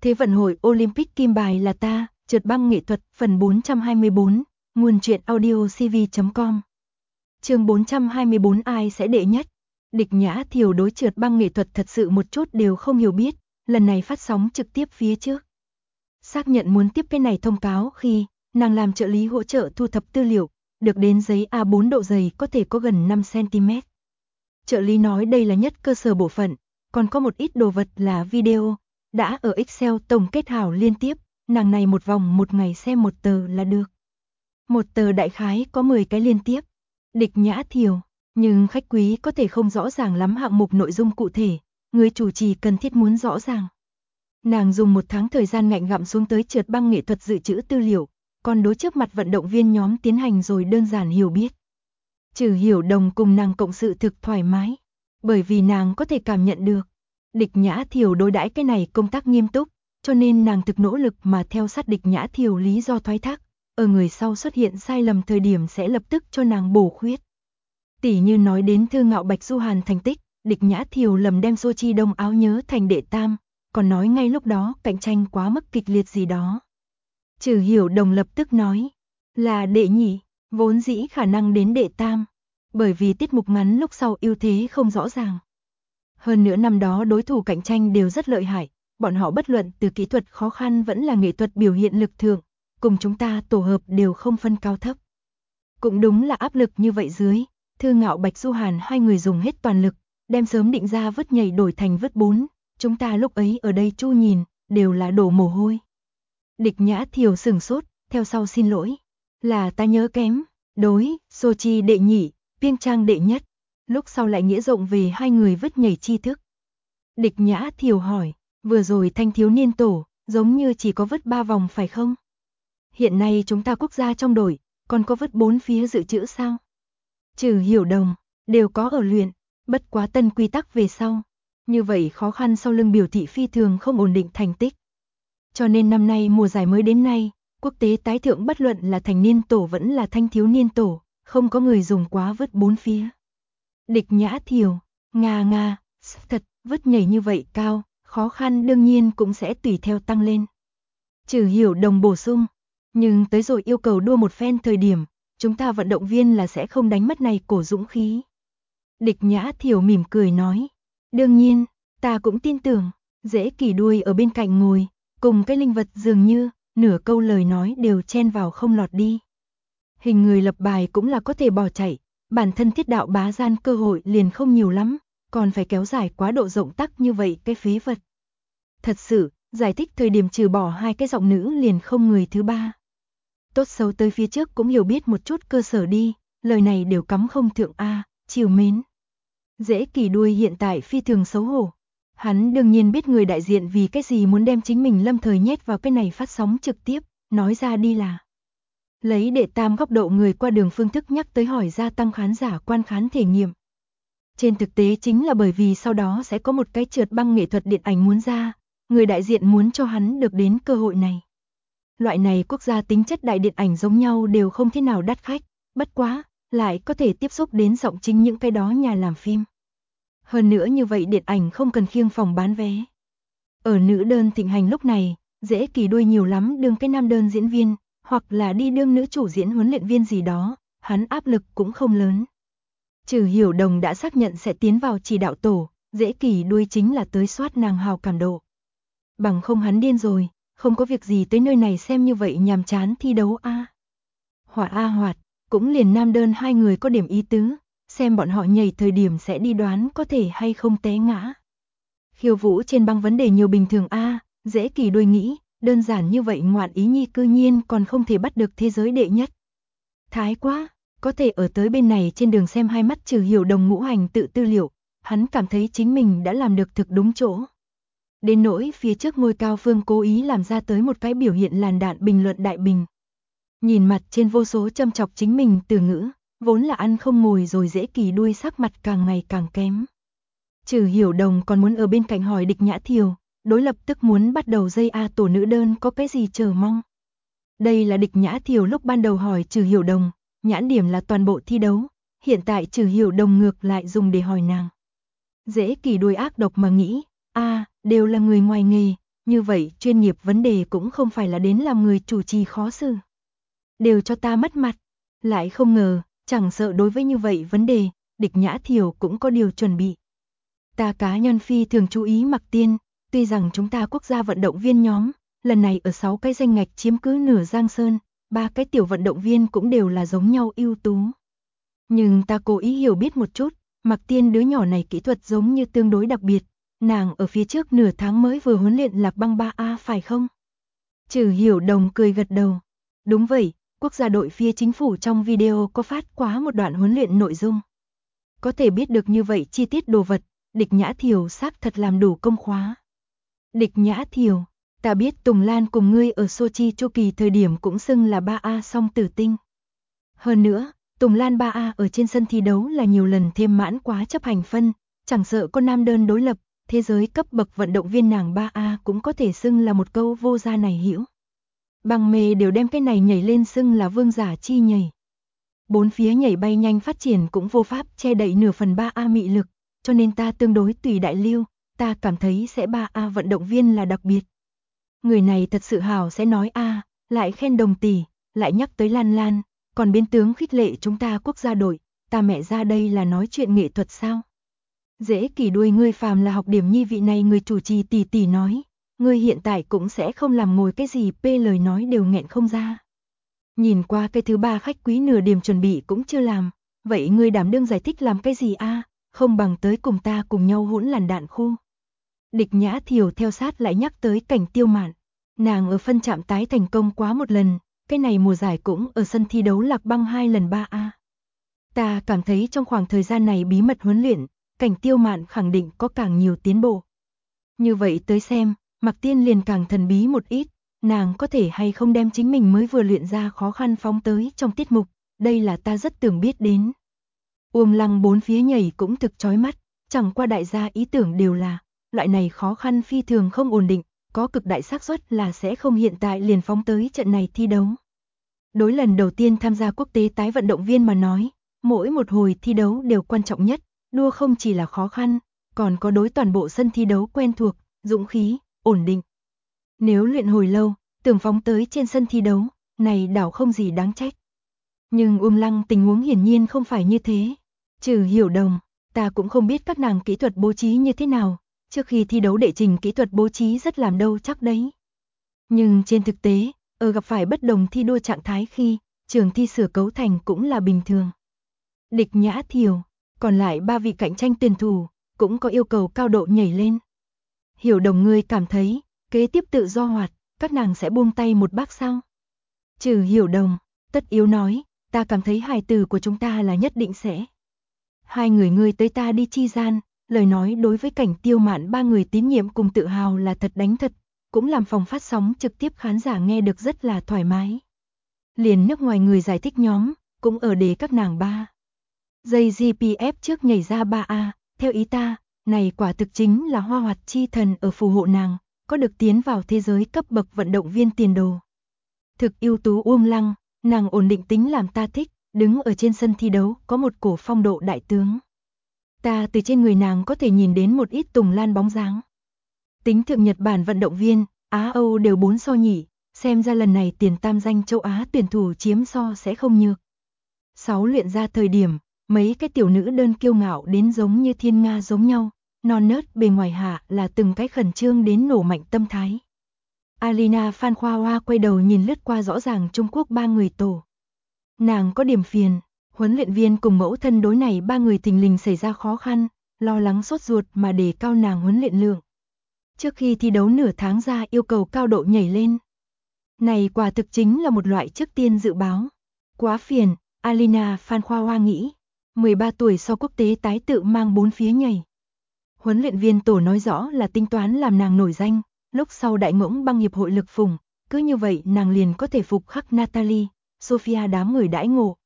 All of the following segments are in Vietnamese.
Thế vận hội Olympic kim bài là ta, trượt băng nghệ thuật, phần 424, nguồn truyện audio cv.com. Chương 424 ai sẽ đệ nhất? Địch Nhã Thiều đối trượt băng nghệ thuật thật sự một chút đều không hiểu biết, lần này phát sóng trực tiếp phía trước. Xác nhận muốn tiếp cái này thông cáo khi nàng làm trợ lý hỗ trợ thu thập tư liệu, được đến giấy A4 độ dày có thể có gần 5cm. Trợ lý nói đây là nhất cơ sở bộ phận, còn có một ít đồ vật là video, đã ở Excel tổng kết hảo liên tiếp, nàng này một vòng một ngày xem một tờ là được. Một tờ đại khái có 10 cái liên tiếp. Địch Nhã Thiều, nhưng khách quý có thể không rõ ràng lắm hạng mục nội dung cụ thể, người chủ trì cần thiết muốn rõ ràng. Nàng dùng 1 tháng thời gian ngạnh gặm xuống tới trượt băng nghệ thuật dự trữ tư liệu, còn đối trước mặt vận động viên nhóm tiến hành rồi đơn giản hiểu biết. Trừ Hiểu Đồng cùng nàng cộng sự thực thoải mái, bởi vì nàng có thể cảm nhận được. Địch Nhã Thiều đối đãi cái này công tác nghiêm túc, cho nên nàng thực nỗ lực mà theo sát Địch Nhã Thiều lý do thoái thác, ở người sau xuất hiện sai lầm thời điểm sẽ lập tức cho nàng bổ khuyết. Tỷ như nói đến Thư Ngạo Bạch Du Hàn thành tích, Địch Nhã Thiều lầm đem Sochi đông áo nhớ thành đệ tam, còn nói ngay lúc đó cạnh tranh quá mức kịch liệt gì đó. Trừ Hiểu Đồng lập tức nói, là đệ nhị, vốn dĩ khả năng đến đệ tam, bởi vì tiết mục ngắn lúc sau ưu thế không rõ ràng. Hơn nữa năm đó đối thủ cạnh tranh đều rất lợi hại, bọn họ bất luận từ kỹ thuật khó khăn vẫn là nghệ thuật biểu hiện lực thượng, cùng chúng ta tổ hợp đều không phân cao thấp. Cũng đúng là áp lực như vậy dưới, Thư Ngạo Bạch Du Hàn hai người dùng hết toàn lực, đem sớm định ra vứt nhảy đổi thành vứt bún, chúng ta lúc ấy ở đây chu nhìn, đều là đổ mồ hôi. Địch Nhã Thiều sửng sốt, theo sau xin lỗi, là ta nhớ kém, đối, Sochi đệ nhị, Piêng Trang đệ nhất, lúc sau lại nghĩa rộng về hai người vứt nhảy tri thức. Địch Nhã Thiều hỏi, vừa rồi thanh thiếu niên tổ, giống như chỉ có vứt 3 vòng phải không? Hiện nay chúng ta quốc gia trong đội, còn có vứt 4 phía dự trữ sao? Trừ Hiểu Đồng, đều có ở luyện, bất quá tân quy tắc về sau. Như vậy khó khăn sau lưng biểu thị phi thường không ổn định thành tích. Cho nên năm nay mùa giải mới đến nay, quốc tế tái thượng bất luận là thành niên tổ vẫn là thanh thiếu niên tổ, không có người dùng quá vứt 4 phía. Địch Nhã Thiều, nga, thật, vứt nhảy như vậy cao, khó khăn đương nhiên cũng sẽ tùy theo tăng lên. Trừ Hiểu Đồng bổ sung, nhưng tới rồi yêu cầu đua một phen thời điểm, chúng ta vận động viên là sẽ không đánh mất này cổ dũng khí. Địch Nhã Thiều mỉm cười nói, đương nhiên, ta cũng tin tưởng, Dễ Kỳ đuôi ở bên cạnh ngồi, cùng cái linh vật dường như, nửa câu lời nói đều chen vào không lọt đi. Hình người lập bài cũng là có thể bỏ chạy, bản thân thiết đạo bá gian cơ hội liền không nhiều lắm, còn phải kéo dài quá độ rộng tắc như vậy cái phế vật. Thật sự, giải thích thời điểm trừ bỏ 2 cái giọng nữ liền không người thứ ba. Tốt xấu tới phía trước cũng hiểu biết một chút cơ sở đi, lời này đều cắm không thượng a, chiều mến. Dễ Kỳ đuôi hiện tại phi thường xấu hổ. Hắn đương nhiên biết người đại diện vì cái gì muốn đem chính mình lâm thời nhét vào cái này phát sóng trực tiếp, nói ra đi là lấy đệ tam góc độ người qua đường phương thức nhắc tới hỏi gia tăng khán giả quan khán thể nghiệm. Trên thực tế chính là bởi vì sau đó sẽ có một cái trượt băng nghệ thuật điện ảnh muốn ra, người đại diện muốn cho hắn được đến cơ hội này. Loại này quốc gia tính chất đại điện ảnh giống nhau đều không thế nào đắt khách, bất quá, lại có thể tiếp xúc đến giọng chính những cái đó nhà làm phim. Hơn nữa như vậy điện ảnh không cần khiêng phòng bán vé. Ở nữ đơn thịnh hành lúc này, Dễ Kỳ đuôi nhiều lắm đương cái nam đơn diễn viên, hoặc là đi đương nữ chủ diễn huấn luyện viên gì đó, hắn áp lực cũng không lớn. Trừ Hiểu Đồng đã xác nhận sẽ tiến vào chỉ đạo tổ, Dễ Kỳ đuôi chính là tới soát nàng hào cảm độ. Bằng không hắn điên rồi, không có việc gì tới nơi này xem như vậy nhàm chán thi đấu a. Hoạt, cũng liền nam đơn hai người có điểm ý tứ, xem bọn họ nhảy thời điểm sẽ đi đoán có thể hay không té ngã. Khiêu vũ trên băng vấn đề nhiều bình thường a, Dễ Kỳ đuôi nghĩ, đơn giản như vậy ngoạn ý nhi cư nhiên còn không thể bắt được thế giới đệ nhất. Thái quá, có thể ở tới bên này trên đường xem hai mắt Trừ Hiểu Đồng ngũ hành tự tư liệu, hắn cảm thấy chính mình đã làm được thực đúng chỗ. Đến nỗi phía trước ngôi cao phương cố ý làm ra tới một cái biểu hiện làn đạn bình luận đại bình. Nhìn mặt trên vô số châm chọc chính mình từ ngữ, vốn là ăn không ngồi rồi Dễ Kỳ đuôi sắc mặt càng ngày càng kém. Trừ Hiểu Đồng còn muốn ở bên cạnh hỏi Địch Nhã Thiều, đối lập tức muốn bắt đầu dây A tổ nữ đơn có cái gì chờ mong. Đây là Địch Nhã Thiều lúc ban đầu hỏi Trừ Hiểu Đồng, nhãn điểm là toàn bộ thi đấu, hiện tại Trừ Hiểu Đồng ngược lại dùng để hỏi nàng. Dễ Kỳ đuôi ác độc mà nghĩ, đều là người ngoài nghề, Như vậy chuyên nghiệp vấn đề cũng không phải là đến làm người chủ trì khó xử. Đều cho ta mất mặt. Lại không ngờ, chẳng sợ đối với như vậy vấn đề, Địch Nhã Thiều cũng có điều chuẩn bị. Ta cá nhân phi thường chú ý Mạc Tiên, tuy rằng chúng ta quốc gia vận động viên nhóm, lần này ở 6 cái danh ngạch chiếm cứ nửa Giang Sơn, 3 cái tiểu vận động viên cũng đều là giống nhau ưu tú. Nhưng ta cố ý hiểu biết một chút, Mạc Tiên đứa nhỏ này kỹ thuật giống như tương đối đặc biệt, nàng ở phía trước nửa tháng mới vừa huấn luyện Lạc Băng 3A phải không? Trừ Hiểu Đồng cười gật đầu. Đúng vậy, quốc gia đội phía chính phủ trong video có phát quá một đoạn huấn luyện nội dung. Có thể biết được như vậy chi tiết đồ vật, Địch Nhã Thiều xác thật làm đủ công khóa. Địch Nhã Thiều, ta biết Tùng Lan cùng ngươi ở Sochi chu kỳ thời điểm cũng xưng là 3A song tử tinh. Hơn nữa, Tùng Lan 3A ở trên sân thi đấu là nhiều lần thêm mãn quá chấp hành phân, chẳng sợ có nam đơn đối lập, thế giới cấp bậc vận động viên nàng 3A cũng có thể xưng là một câu vô gia này hiểu. Bằng mê đều đem cái này nhảy lên xưng là vương giả chi nhảy. Bốn phía nhảy bay nhanh phát triển cũng vô pháp che đậy nửa phần 3A mị lực, cho nên ta tương đối tùy đại lưu, ta cảm thấy sẽ 3A vận động viên là đặc biệt. Người này thật sự hảo sẽ nói a, lại khen Đồng tỷ, lại nhắc tới Lan Lan, còn biến tướng khích lệ chúng ta quốc gia đội, ta mẹ ra đây là nói chuyện nghệ thuật sao? Dễ kỳ đuôi ngươi phàm là học điểm nhi vị này người chủ trì tỷ tỷ nói, ngươi hiện tại cũng sẽ không làm ngồi cái gì lời nói đều nghẹn không ra. Nhìn qua cái thứ ba khách quý nửa điểm chuẩn bị cũng chưa làm, vậy ngươi đảm đương giải thích làm cái gì a? Không bằng tới cùng ta cùng nhau hỗn làn đạn khu. Địch Nhã Thiều theo sát lại nhắc tới Cảnh Tiêu Mạn, nàng ở phân trạm tái thành công quá một lần, cái này mùa giải cũng ở sân thi đấu Lạc Băng 2 lần 3A. Ta cảm thấy trong khoảng thời gian này bí mật huấn luyện, Cảnh Tiêu Mạn khẳng định có càng nhiều tiến bộ. Như vậy tới xem, Mạc Tiên liền càng thần bí một ít, nàng có thể hay không đem chính mình mới vừa luyện ra khó khăn phóng tới trong tiết mục, đây là ta rất tưởng biết đến. Uông Lăng bốn phía nhảy cũng thực chói mắt, chẳng qua đại gia ý tưởng đều là, loại này khó khăn phi thường không ổn định, có cực đại xác suất là sẽ không hiện tại liền phóng tới trận này thi đấu. Đối lần đầu tiên tham gia quốc tế tái vận động viên mà nói, mỗi một hồi thi đấu đều quan trọng nhất, đua không chỉ là khó khăn, còn có đối toàn bộ sân thi đấu quen thuộc, dũng khí, ổn định. Nếu luyện hồi lâu, tưởng phóng tới trên sân thi đấu, này đảo không gì đáng trách. Nhưng Uông Lăng tình huống hiển nhiên không phải như thế. Trừ Hiểu Đồng, ta cũng không biết các nàng kỹ thuật bố trí như thế nào, trước khi thi đấu đệ trình kỹ thuật bố trí rất làm đâu chắc đấy. Nhưng trên thực tế, ở gặp phải bất đồng thi đua trạng thái khi, trường thi sửa cấu thành cũng là bình thường. Địch Nhã Thiều, còn lại 3 vị cạnh tranh tuyển thủ, cũng có yêu cầu cao độ nhảy lên. Hiểu Đồng ngươi cảm thấy, kế tiếp tự do hoạt, các nàng sẽ buông tay một bác sao? Trừ Hiểu Đồng, tất yếu nói, ta cảm thấy hài tử của chúng ta là nhất định sẽ. Hai người ngươi tới ta đi chi gian, lời nói đối với Cảnh Tiêu Mạn 3 người tín nhiệm cùng tự hào là thật đánh thật, cũng làm phòng phát sóng trực tiếp khán giả nghe được rất là thoải mái. Liền nước ngoài người giải thích nhóm, cũng ở để các nàng 3. Dây GPF trước nhảy ra 3A, theo ý ta, này quả thực chính là hoa hoạt chi thần ở phù hộ nàng, có được tiến vào thế giới cấp bậc vận động viên tiền đồ. Thực ưu tú Uông Lăng, nàng ổn định tính làm ta thích, đứng ở trên sân thi đấu có một cổ phong độ đại tướng. Ta từ trên người nàng có thể nhìn đến một ít Tùng Lan bóng dáng. Tính thượng Nhật Bản vận động viên, Á Âu đều 4 so nhỉ, xem ra lần này tiền tam danh châu Á tuyển thủ chiếm so sẽ không nhược. 6 luyện ra thời điểm, mấy cái tiểu nữ đơn kiêu ngạo đến giống như thiên nga giống nhau, non nớt bề ngoài hạ là từng cái khẩn trương đến nổ mạnh tâm thái. Alina Phan Khoa Hoa quay đầu nhìn lướt qua rõ ràng Trung Quốc 3 người tổ. Nàng có điểm phiền, huấn luyện viên cùng mẫu thân đối này 3 người thình lình xảy ra khó khăn, lo lắng sốt ruột mà đề cao nàng huấn luyện lượng. Trước khi thi đấu nửa tháng ra yêu cầu cao độ nhảy lên. Này quả thực chính là một loại trước tiên dự báo. Quá phiền, Alina Phan Khoa Hoa nghĩ. 13 tuổi sau quốc tế tái tự mang 4 phía nhảy. Huấn luyện viên tổ nói rõ là tính toán làm nàng nổi danh, lúc sau đại ngỗng băng hiệp hội lực phủng, cứ như vậy nàng liền có thể phục khắc Natalie, Sophia đám người đãi ngộ.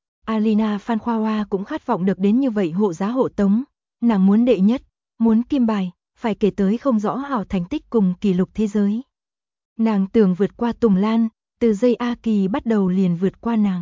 Alina Phan Khoa Hoa cũng khát vọng được đến như vậy hộ giá hộ tống, nàng muốn đệ nhất, muốn kim bài, phải kể tới không rõ hảo thành tích cùng kỷ lục thế giới. Nàng tưởng vượt qua Tùng Lan, từ giây A Kỳ bắt đầu liền vượt qua nàng.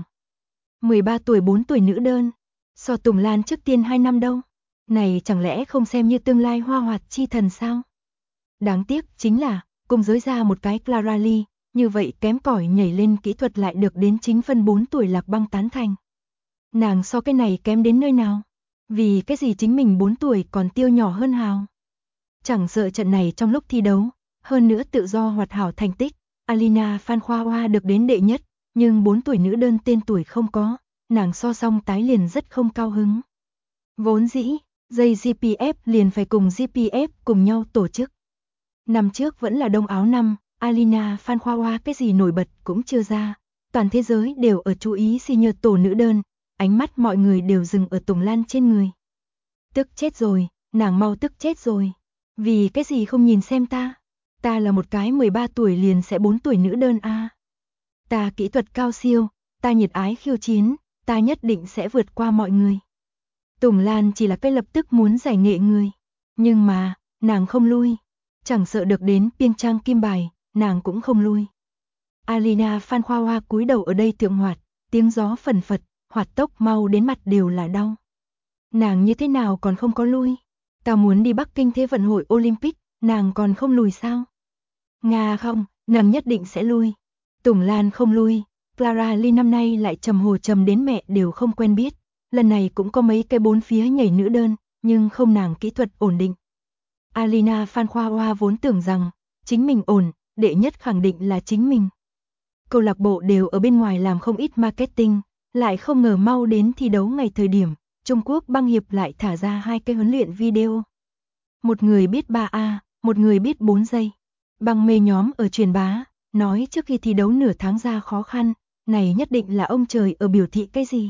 13 tuổi 4 tuổi nữ đơn, so Tùng Lan trước tiên 2 năm đâu. Này chẳng lẽ không xem như tương lai hoa hoạt chi thần sao? Đáng tiếc chính là, cùng giới ra một cái Clara Lee, như vậy kém cỏi nhảy lên kỹ thuật lại được đến chính phân 4 tuổi Lạc Băng tán thành. Nàng so cái này kém đến nơi nào? Vì cái gì chính mình 4 tuổi còn tiêu nhỏ hơn Hào? Chẳng sợ trận này trong lúc thi đấu, hơn nữa tự do hoạt hảo thành tích, Alina Phan Khoa Hoa được đến đệ nhất, nhưng 4 tuổi nữ đơn tên tuổi không có, nàng so song tái liền rất không cao hứng. Vốn dĩ, dây GPF liền phải cùng GPF cùng nhau tổ chức. Năm trước vẫn là đông áo năm, Alina Phan Khoa Hoa cái gì nổi bật cũng chưa ra, toàn thế giới đều ở chú ý senior tổ nữ đơn, ánh mắt mọi người đều dừng ở Tùng Lan trên người. Tức chết rồi, nàng mau tức chết rồi. Vì cái gì không nhìn xem ta? Ta là một cái 13 tuổi liền sẽ 4 tuổi nữ đơn a. Ta kỹ thuật cao siêu, ta nhiệt ái khiêu chiến, ta nhất định sẽ vượt qua mọi người. Tùng Lan chỉ là cái lập tức muốn giải nghệ người. Nhưng mà, nàng không lui. Chẳng sợ được đến Piêng Trang kim bài, nàng cũng không lui. Alina Phan Khoa Hoa cúi đầu ở đây thượng hoạt, tiếng gió phần phật, hoạt tốc mau đến mặt đều là đau. Nàng như thế nào còn không có lui? Ta muốn đi Bắc Kinh Thế vận hội Olympic, nàng còn không lùi sao? Nga không, nàng nhất định sẽ lui. Tùng Lan không lui, Clara Lee năm nay lại trầm hồ trầm đến mẹ đều không quen biết. Lần này cũng có mấy cái 4 phía nhảy nữ đơn, nhưng không nàng kỹ thuật ổn định. Alina Phan Khoa Hoa vốn tưởng rằng, chính mình ổn, đệ nhất khẳng định là chính mình. Câu lạc bộ đều ở bên ngoài làm không ít marketing, lại không ngờ mau đến thi đấu ngày thời điểm, Trung Quốc băng hiệp lại thả ra 2 cái huấn luyện video. Một người biết 3A, một người biết 4 giây. Băng mê nhóm ở truyền bá, nói trước khi thi đấu nửa tháng ra khó khăn, này nhất định là ông trời ở biểu thị cái gì.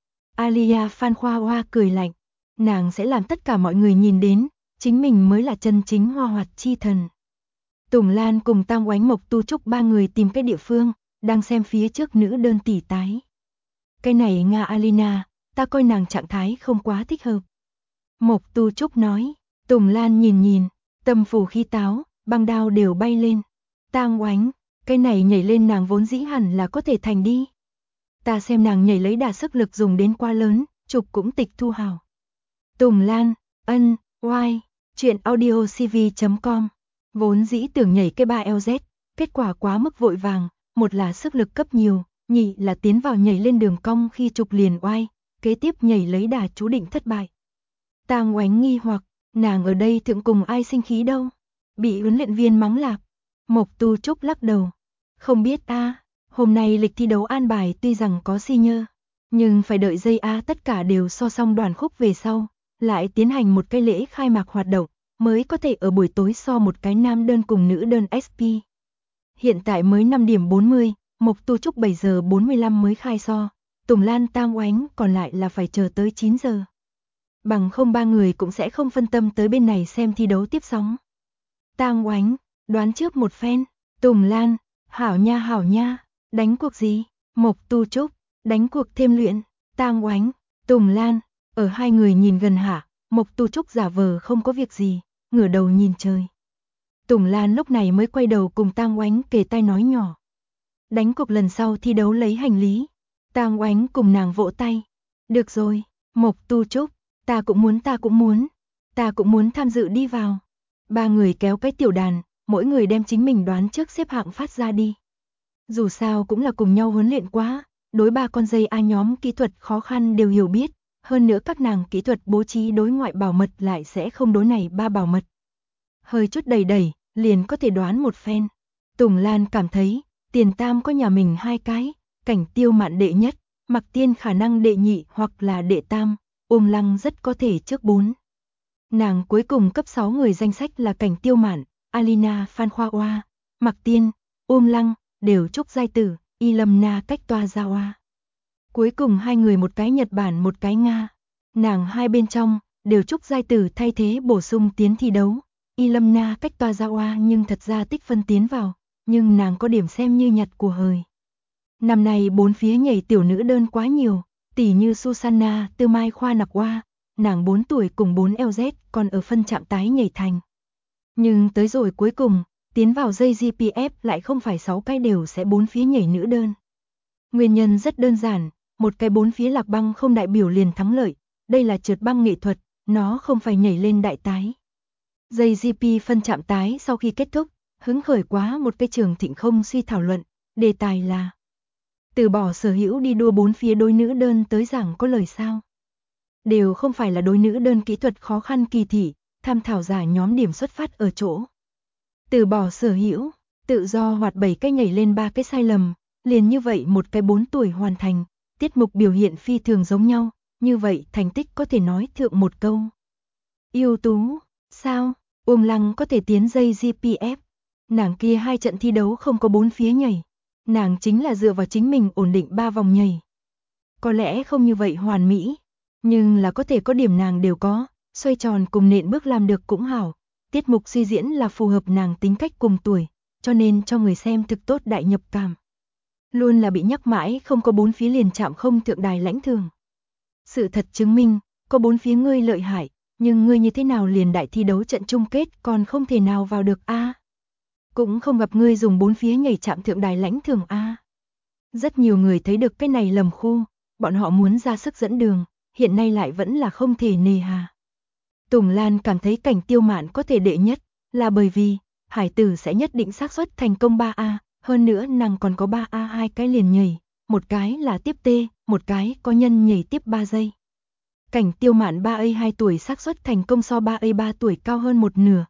Alia Phan Khoa Hoa cười lạnh, nàng sẽ làm tất cả mọi người nhìn đến, chính mình mới là chân chính hoa hoạt chi thần. Tùng Lan cùng Tam Oánh Mộc Tu Trúc ba người tìm cái địa phương, đang xem phía trước nữ đơn tỷ tái. Cái này Nga Alina, ta coi nàng trạng thái không quá thích hợp. Mộc Tu Trúc nói, Tùng Lan nhìn, tâm phủ khí táo, băng đao đều bay lên. Tam Oánh, cái này nhảy lên nàng vốn dĩ hẳn là có thể thành đi. Ta xem nàng nhảy lấy đà sức lực dùng đến quá lớn, chụp cũng tịch thu hào. Tùng Lan, oai, chuyện audiocv.com. Vốn dĩ tưởng nhảy cái 3LZ, kết quả quá mức vội vàng, một là sức lực cấp nhiều, nhị là tiến vào nhảy lên đường cong khi chụp liền oai, kế tiếp nhảy lấy đà chú định thất bại. Tam Oánh nghi hoặc, nàng ở đây thượng cùng ai sinh khí đâu, bị huấn luyện viên mắng lạc. Mộc Tu Trúc lắc đầu, không biết hôm nay lịch thi đấu an bài tuy rằng có senior, nhưng phải đợi giây tất cả đều so xong đoàn khúc về sau, lại tiến hành một cái lễ khai mạc hoạt động, mới có thể ở buổi tối so một cái nam đơn cùng nữ đơn SP. Hiện tại mới 5 điểm 40, Mộc Tu Trúc 7 giờ 45 mới khai so, Tùng Lan Tam Oánh còn lại là phải chờ tới 9 giờ. Bằng không ba người cũng sẽ không phân tâm tới bên này xem thi đấu tiếp sóng. Tam Oánh, đoán trước một phen, Tùng Lan, hảo nha, đánh cuộc gì? Mộc Tu Trúc, đánh cuộc thêm luyện, Tam Oánh, Tùng Lan, ở hai người nhìn gần hạ, Mộc Tu Trúc giả vờ không có việc gì, ngửa đầu nhìn trời. Tùng Lan lúc này mới quay đầu cùng Tam Oánh kề tai nói nhỏ. Đánh cuộc lần sau thi đấu lấy hành lý. Tam Oánh cùng nàng vỗ tay. Được rồi, Mộc Tu Trúc, ta cũng muốn tham dự đi vào. Ba người kéo cái tiểu đàn, mỗi người đem chính mình đoán trước xếp hạng phát ra đi. Dù sao cũng là cùng nhau huấn luyện quá, đối ba con dây nhóm kỹ thuật khó khăn đều hiểu biết, hơn nữa các nàng kỹ thuật bố trí đối ngoại bảo mật lại sẽ không đối này ba bảo mật. Hơi chút đẩy, liền có thể đoán một phen. Tùng Lan cảm thấy, Tiền Tam có nhà mình 2 cái, Cảnh Tiêu Mạn đệ nhất, Mặc Tiên khả năng đệ nhị hoặc là đệ tam, Lăng rất có thể trước 4. Nàng cuối cùng cấp 6 người danh sách là Cảnh Tiêu Mạn, Alina Phan Khoa Hoa, Mặc Tiên, Lăng, đều trúc giai tử, Y Lâm Na cách toa ra hoa. Cuối cùng 2 người một cái Nhật Bản một cái Nga. Nàng hai bên trong, đều trúc giai tử thay thế bổ sung tiến thi đấu. Y Lâm Na cách toa ra hoa nhưng thật ra tích phân tiến vào, nhưng nàng có điểm xem như nhặt của hời. Năm nay 4 phía nhảy tiểu nữ đơn quá nhiều, tỷ như Susanna, Tư Mai Khoa Nặc Hoa, nàng 4 tuổi cùng 4LZ còn ở phân chạm tái nhảy thành. Nhưng tới rồi cuối cùng, tiến vào dây GPF lại không phải 6 cái đều sẽ 4 phía nhảy nữ đơn. Nguyên nhân rất đơn giản, một cái 4 phía lạc băng không đại biểu liền thắng lợi, đây là trượt băng nghệ thuật, nó không phải nhảy lên đại tái. Dây GP phân chạm tái sau khi kết thúc, Hứng khởi quá một cái Trường Thịnh không suy thảo luận, đề tài là từ bỏ sở hữu đi đua 4 phía đối nữ đơn tới giảng có lời sao. Đều không phải là đối nữ đơn kỹ thuật khó khăn kỳ thị, tham thảo giả nhóm điểm xuất phát ở chỗ. Từ bỏ sở hữu, tự do hoạt 7 cái nhảy lên 3 cái sai lầm, liền như vậy một cái 4 tuổi hoàn thành, tiết mục biểu hiện phi thường giống nhau, như vậy thành tích có thể nói thượng một câu. Ưu tú, sao, Uông Lăng có thể tiến dây GPF, nàng kia 2 trận thi đấu không có 4 phía nhảy, nàng chính là dựa vào chính mình ổn định 3 vòng nhảy. Có lẽ không như vậy hoàn mỹ, nhưng là có thể có điểm nàng đều có, xoay tròn cùng nện bước làm được cũng hảo, tiết mục suy diễn là phù hợp nàng tính cách cùng tuổi, cho nên cho người xem thực tốt đại nhập cảm. Luôn là bị nhắc mãi không có 4 phía liền chạm không thượng đài lãnh thường. Sự thật chứng minh, có 4 phía ngươi lợi hại, nhưng ngươi như thế nào liền đại thi đấu trận chung kết còn không thể nào vào được a. Cũng không gặp ngươi dùng 4 phía nhảy chạm thượng đài lãnh thường a. Rất nhiều người thấy được cái này lầm khu, bọn họ muốn ra sức dẫn đường, hiện nay lại vẫn là không thể nề hà. Tùng Lan cảm thấy Cảnh Tiêu Mạn có thể đệ nhất, là bởi vì hải tử sẽ nhất định xác suất thành công 3A, hơn nữa nàng còn có 3A 2 cái liền nhảy, một cái là tiếp T, một cái có nhân nhảy tiếp 3 giây. Cảnh Tiêu Mạn 3A 2 tuổi xác suất thành công so 3A 3 tuổi cao hơn một nửa,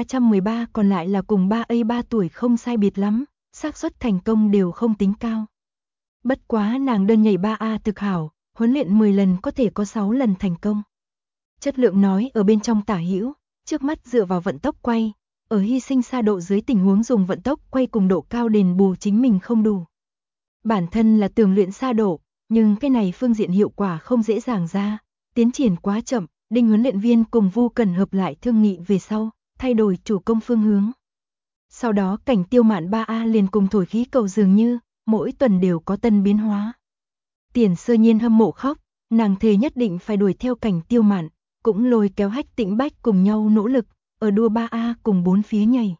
313 còn lại là cùng 3A 3 tuổi không sai biệt lắm, xác suất thành công đều không tính cao. Bất quá nàng đơn nhảy 3A thực hảo, huấn luyện 10 lần có thể có 6 lần thành công. Chất lượng nói ở bên trong tả hữu, trước mắt dựa vào vận tốc quay, ở hy sinh xa độ dưới tình huống dùng vận tốc quay cùng độ cao đền bù chính mình không đủ. Bản thân là tưởng luyện xa độ, nhưng cái này phương diện hiệu quả không dễ dàng ra, tiến triển quá chậm, Đinh huấn luyện viên cùng Vu Cần hợp lại thương nghị về sau, thay đổi chủ công phương hướng. Sau đó Cảnh Tiêu Mạn 3A liền cùng thổi khí cầu dường như, mỗi tuần đều có tân biến hóa. Tiền Sơ Nhiên hâm mộ khóc, nàng thề nhất định phải đuổi theo Cảnh Tiêu Mạn, cũng lôi kéo Hách Tĩnh Bách cùng nhau nỗ lực, ở đua 3A cùng 4 phía nhảy.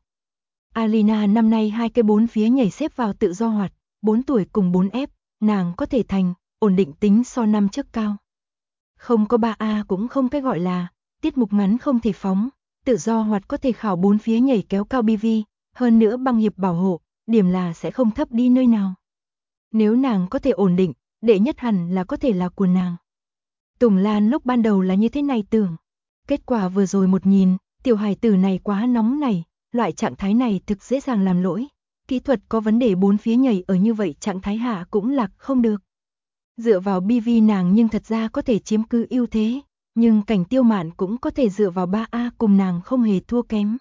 Alina năm nay 2 cái 4 phía nhảy xếp vào tự do hoạt, 4 tuổi cùng 4F, nàng có thể thành, ổn định tính so năm trước cao. Không có 3A cũng không cái gọi là, tiết mục ngắn không thể phóng, tự do hoạt có thể khảo 4 phía nhảy kéo cao BV, hơn nữa băng hiệp bảo hộ, điểm là sẽ không thấp đi nơi nào. Nếu nàng có thể ổn định, đệ nhất hẳn là có thể là của nàng. Tùng Lan lúc ban đầu là như thế này tưởng. Kết quả vừa rồi một nhìn, tiểu hài tử này quá nóng này, loại trạng thái này thực dễ dàng làm lỗi. Kỹ thuật có vấn đề 4 phía nhảy ở như vậy trạng thái hạ cũng lạc không được. Dựa vào BV nàng nhưng thật ra có thể chiếm cứ ưu thế, nhưng Cảnh Tiêu Mạn cũng có thể dựa vào 3A cùng nàng không hề thua kém.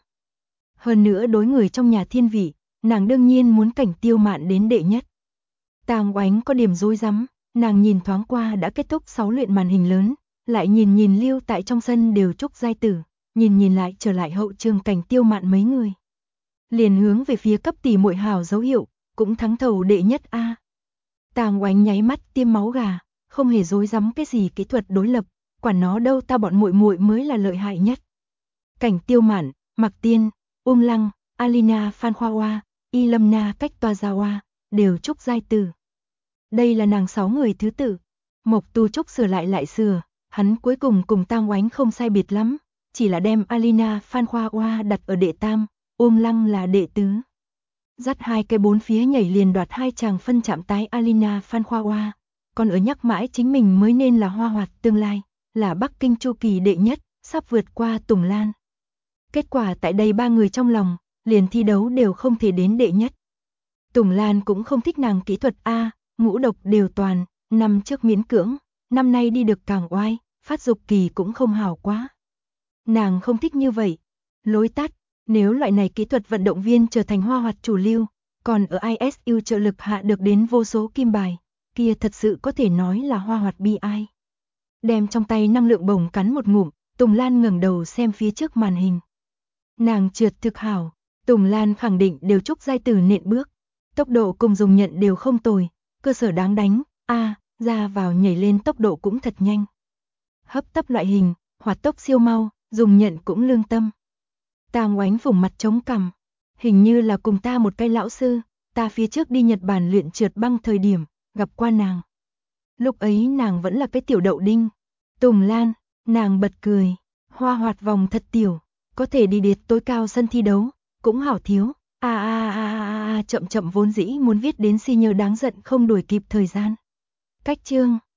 Hơn nữa đối người trong nhà thiên vị, nàng đương nhiên muốn Cảnh Tiêu Mạn đến đệ nhất. Tang Oánh có điểm rối rắm, nàng nhìn thoáng qua đã kết thúc 6 luyện màn hình lớn, lại nhìn lưu tại trong sân đều trúc giai tử, nhìn lại trở lại hậu trường Cảnh Tiêu Mạn mấy người. Liền hướng về phía cấp tỷ muội hảo dấu hiệu, cũng thắng thầu đệ nhất a. Tang Oánh nháy mắt tiêm máu gà, không hề rối rắm cái gì kỹ thuật đối lập, quản nó đâu, ta bọn muội muội mới là lợi hại nhất. Cảnh Tiêu Mạn, Mạc Tiên, Uông Lăng, Alina Phan Khoa Hoa, Y Lâm Na Cách Toa Gia Hoa, đều trúc giai tử. Đây là nàng 6 người thứ tự. Mộc Tu Trúc sửa lại sửa, hắn cuối cùng cùng Tang Oánh không sai biệt lắm, chỉ là đem Alina Phan Khoa Hoa đặt ở đệ tam, Uông Lăng là đệ tứ. Dắt 2 cái 4 phía nhảy liền đoạt 2 chàng phân chạm tái Alina Phan Khoa Hoa, còn ở nhắc mãi chính mình mới nên là hoa hoạt tương lai, là Bắc Kinh chu kỳ đệ nhất, sắp vượt qua Tùng Lan. Kết quả tại đây 3 người trong lòng, liền thi đấu đều không thể đến đệ nhất. Tùng Lan cũng không thích nàng kỹ thuật A, ngũ độc đều toàn, năm trước miễn cưỡng, năm nay đi được càng oai, phát dục kỳ cũng không hảo quá. Nàng không thích như vậy. Lối tắt, nếu loại này kỹ thuật vận động viên trở thành hoa hoạt chủ lưu, còn ở ISU trợ lực hạ được đến vô số kim bài, kia thật sự có thể nói là hoa hoạt bi ai. Đem trong tay năng lượng bổng cắn một ngụm, Tùng Lan ngẩng đầu xem phía trước màn hình. Nàng trượt thực hảo, Tùng Lan khẳng định đều trúc giai tử nện bước. Tốc độ cùng dùng nhận đều không tồi, cơ sở đáng đánh, ra vào nhảy lên tốc độ cũng thật nhanh. Hấp tấp loại hình, hoạt tốc siêu mau, dùng nhận cũng lương tâm. Tang Oánh phủng mặt chống cằm, hình như là cùng ta một cái lão sư, ta phía trước đi Nhật Bản luyện trượt băng thời điểm, gặp qua nàng. Lúc ấy nàng vẫn là cái tiểu đậu đinh. Tùng Lan, nàng bật cười, hoa hoạt vòng thật tiểu, có thể đi điệt tối cao sân thi đấu, cũng hảo thiếu, Chậm vốn dĩ muốn viết đến si nhơ đáng giận không đuổi kịp thời gian. Cách chương